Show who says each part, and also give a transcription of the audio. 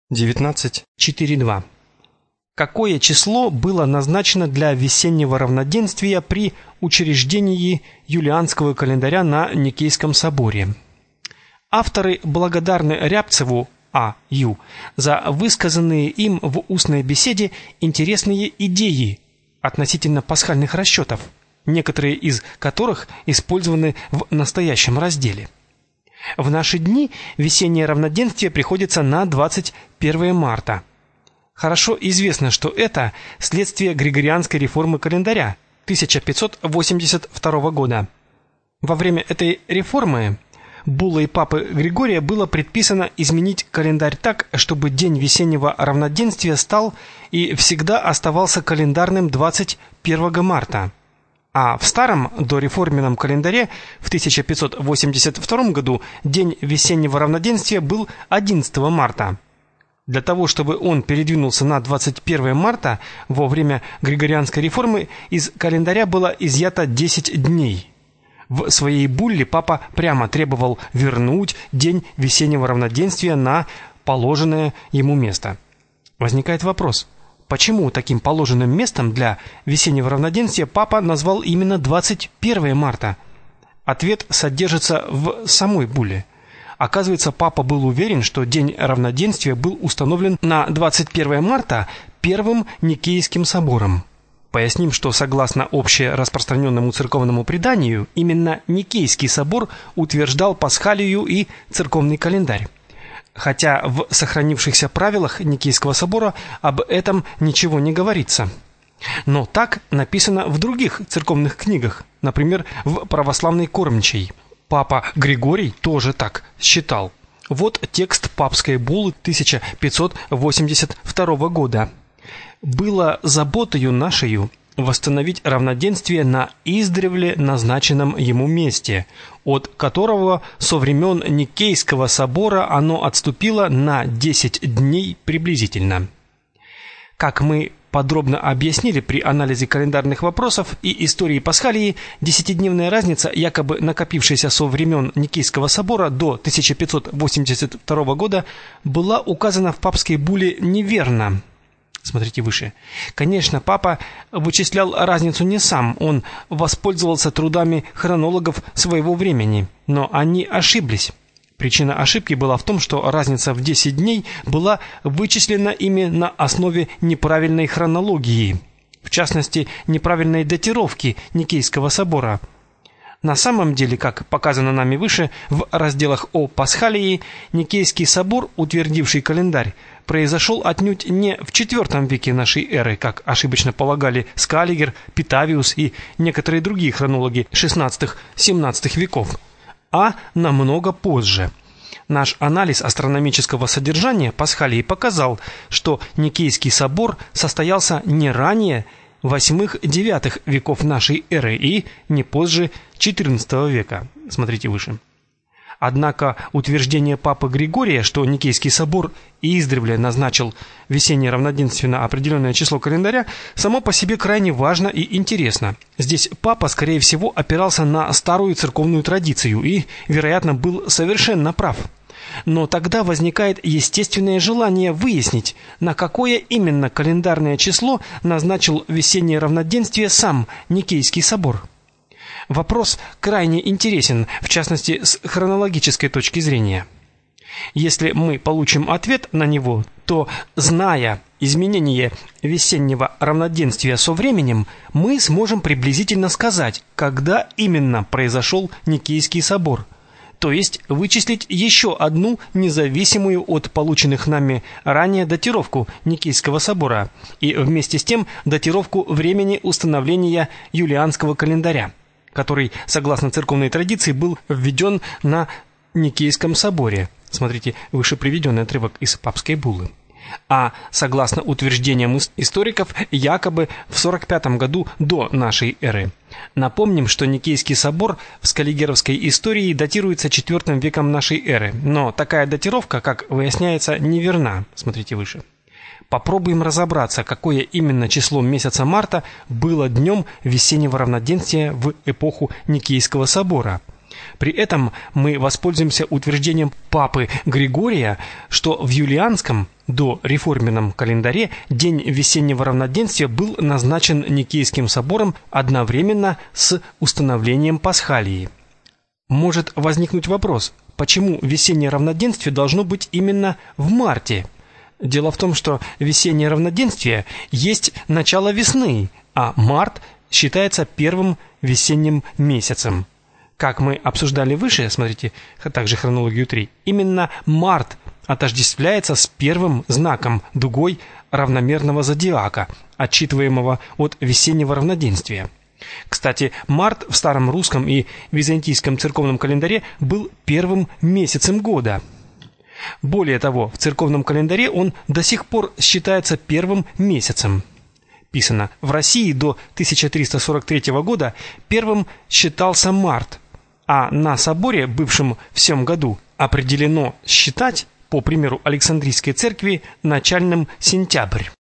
Speaker 1: 19.4.2. Какое число было назначено для весеннего равноденствия при учреждении юлианского календаря на Никейском соборе? Авторы благодарны Рябцеву А.Ю. за высказанные им в устной беседе интересные идеи относительно пасхальных расчетов, некоторые из которых использованы в настоящем разделе. В наши дни весеннее равноденствие приходится на 21 марта. Хорошо известно, что это следствие Григорианской реформы календаря 1582 года. Во время этой реформы буллой папы Григория было предписано изменить календарь так, чтобы день весеннего равноденствия стал и всегда оставался календарным 21 марта. А в старом дореформенном календаре в 1582 году день весеннего равноденствия был 11 марта. Для того, чтобы он передвинулся на 21 марта, во время Григорианской реформы из календаря было изъято 10 дней. В своей булле папа прямо требовал вернуть день весеннего равноденствия на положенное ему место. Возникает вопрос: почему таким положенным местом для весеннего равноденствия папа назвал именно 21 марта? Ответ содержится в самой булле. Оказывается, папа был уверен, что день равноденствия был установлен на 21 марта Первым Никейским собором. Поясним, что согласно общераспространенному церковному преданию, именно Никейский собор утверждал пасхалию и церковный календарь. Хотя в сохранившихся правилах Никейского собора об этом ничего не говорится. Но так написано в других церковных книгах, например, в православной Кормчей. Папа Григорий тоже так считал. Вот текст папской буллы 1582 года. «Было заботою нашею восстановить равноденствие на издревле назначенном ему месте, от которого со времен Никейского собора оно отступило на 10 дней приблизительно». Как мы подробно объяснили при анализе календарных вопросов и истории Пасхалии, десятидневная разница, якобы накопившаяся со времен Никейского собора до 1582 года, была указана в папской булле неверно. Смотрите выше. Конечно, папа вычислял разницу не сам, он воспользовался трудами хронологов своего времени, но они ошиблись. Причина ошибки была в том, что разница в 10 дней была вычислена ими на основе неправильной хронологии, в частности, неправильной датировки Никейского собора. На самом деле, как показано нами выше, в разделах о Пасхалии, Никейский собор, утвердивший календарь, произошел отнюдь не в IV веке нашей эры, как ошибочно полагали Скаллигер, Питавиус и некоторые другие хронологи XVI-XVII веков, а намного позже. Наш анализ астрономического содержания Пасхалии показал, что Никейский собор состоялся не ранее VIII-IX веков нашей эры и не позже XIV века. Смотрите выше. Однако утверждение папы Григория, что Никейский собор издревле назначил весеннее равноденствие на определенное число календаря, само по себе крайне важно и интересно. Здесь папа, скорее всего, опирался на старую церковную традицию и, вероятно, был совершенно прав. Но тогда возникает естественное желание выяснить, на какое именно календарное число назначил весеннее равноденствие сам Никейский собор. Вопрос крайне интересен, в частности, с хронологической точки зрения. Если мы получим ответ на него, то, зная изменение весеннего равноденствия со временем, мы сможем приблизительно сказать, когда именно произошел Никейский собор, то есть вычислить еще одну независимую от полученных нами ранее датировку Никейского собора и вместе с тем датировку времени установления юлианского календаря, который, согласно церковной традиции, был введен на Никейском соборе. Смотрите выше приведенный отрывок из папской буллы. А согласно утверждениям историков, якобы в 45 году до нашей эры. Напомним, что Никейский собор в скаллигеровской истории датируется IV веком нашей эры, но такая датировка, как выясняется, неверна. Смотрите выше. Попробуем разобраться, какое именно число месяца марта было днем весеннего равноденствия в эпоху Никейского собора. При этом мы воспользуемся утверждением папы Григория, что в юлианском до реформенном календаре день весеннего равноденствия был назначен Никейским собором одновременно с установлением Пасхалии. Может возникнуть вопрос, почему весеннее равноденствие должно быть именно в марте? Дело в том, что весеннее равноденствие есть начало весны, а март считается первым весенним месяцем. Как мы обсуждали выше, смотрите также хронологию 3, именно март отождествляется с первым знаком, дугой равномерного зодиака, отсчитываемого от весеннего равноденствия. Кстати, март в старом русском и византийском церковном календаре был первым месяцем года. Более того, в церковном календаре он до сих пор считается первым месяцем. Писано: в России до 1343 года первым считался март, а на соборе, бывшем в сём году, определено считать, по примеру Александрийской церкви, начальным сентябрь.